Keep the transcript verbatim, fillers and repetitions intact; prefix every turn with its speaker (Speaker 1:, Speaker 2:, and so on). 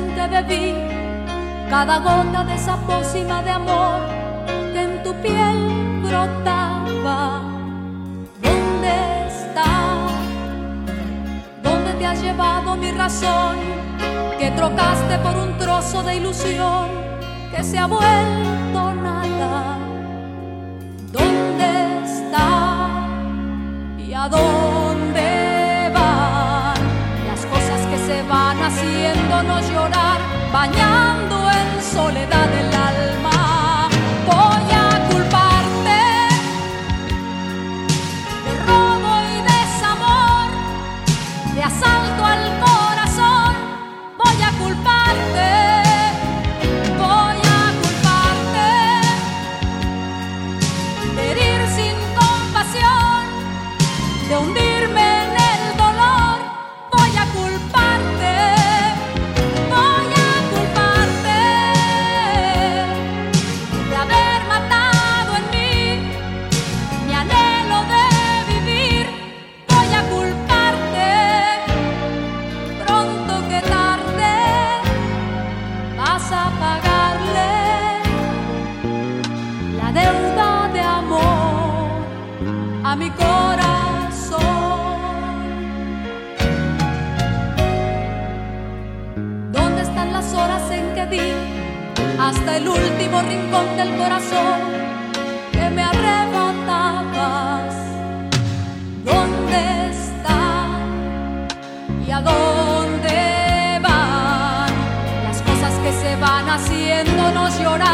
Speaker 1: en que bebí cada gota de esa pócima de amor que en tu piel brotaba. ¿Dónde está? ¿Dónde te has llevado mi razón? Que trocaste por un trozo de ilusión que se ha vuelto nada. ¿Dónde está? ¿Y a dónde van las cosas que se van haciéndonos llorar, bañando en soledad el alma? Voy a culparte de robo y desamor, de asalto al corazón. Voy a culparte, voy a culparte de herir sin compasión, de hundirme en el dolor. Voy a culparte, voy a culparte de haber matado en mí mi anhelo de vivir. Voy a culparte, pronto que tarde vas a pagarle la deuda de amor a mi corazón. ¿Dónde están las horas en que di hasta el último rincón del corazón que me arrebatabas? ¿Dónde están y a dónde van las cosas que se van haciéndonos llorar,